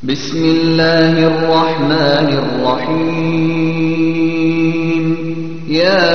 بسم الله الرحمن الرحيم. يا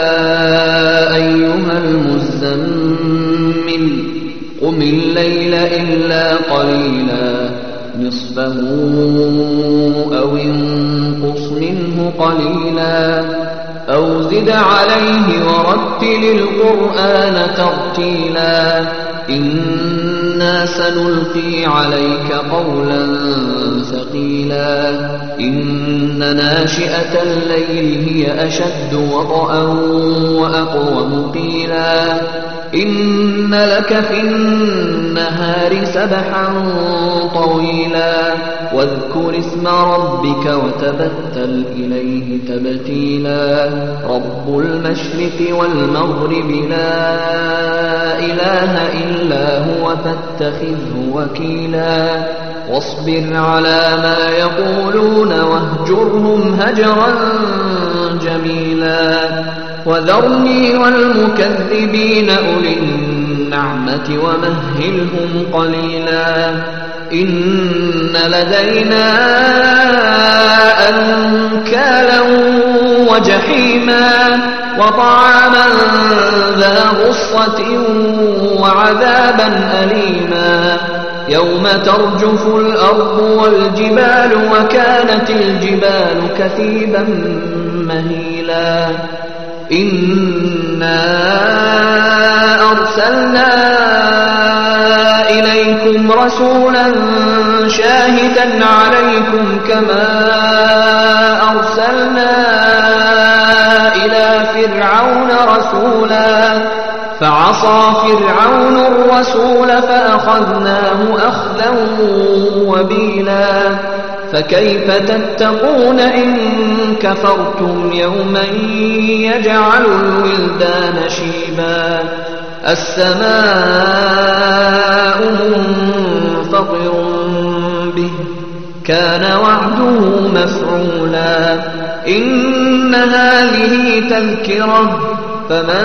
أيها المزمل قم الليل إلا قليلا نصفه أو انقص منه قليلا أو زد عليه ورتل القرآن ترتيلا إنا سنلقي عليك قولا ثقيلا إن ناشئة الليل هي أشد وطئا وأقوم قيلا إن لك في النهار سبحا طويلا واذكر اسم ربك وتبتل إليه تبتيلا رب المشرق والمغرب لا إله إلا هو فاتخذه وكيلا واصبر على ما يقولون واهجرهم هجرا جميلا وذرني والمكذبين أولي النعمة ومهلهم قليلا إن لدينا أنكالا وجحيما وطعاما ذا غصة وعذابا أليما يوم ترجف الأرض والجبال وكانت الجبال كثيبا مهيلا إنا أرسلنا إليكم رسولا شاهدا عليكم كما أرسلنا إلى فرعون رسولا فعصى فرعون الرسول فأخذناه أخذا وبيلا فكيف تتقون إن كفرتم يوما يجعل الولدان شيبا السماء منفطر به كان وعده مفعولا إن هذه تذكرة فمن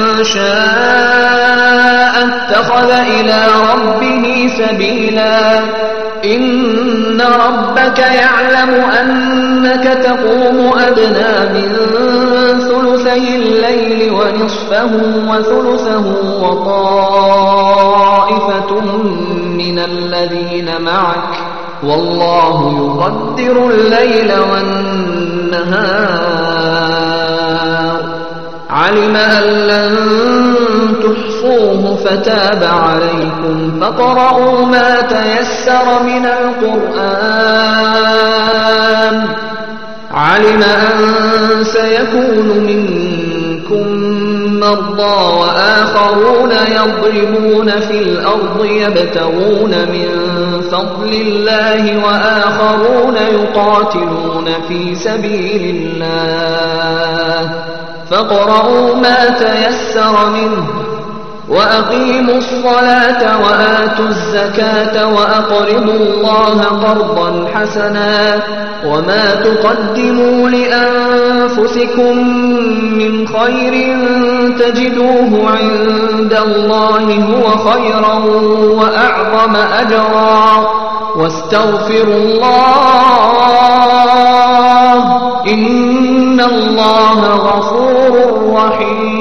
شاء اتخذ إلى ربه سبيلا إن ربك يعلم أنك تقوم أدنى من ثلثي الليل ونصفه وثلثه وطائفة من الذين معك والله يقدر الليل والنهار علم أن لن تحصوه فتاب عليكم فاقرؤوا ما تيسر من القرآن علم أن سيكون منكم مرضى وآخرون يضربون في الأرض يبتغون من فضل الله وآخرون يقاتلون في سبيل الله فاقرؤوا ما تيسر منه وأقيموا الصلاة وآتوا الزكاة وأقرضوا الله قرضا حسنا وما تقدموا لأنفسكم من خير تجدوه عند الله هو خيرا وأعظم أجرا واستغفروا الله إن الله غفور رحيم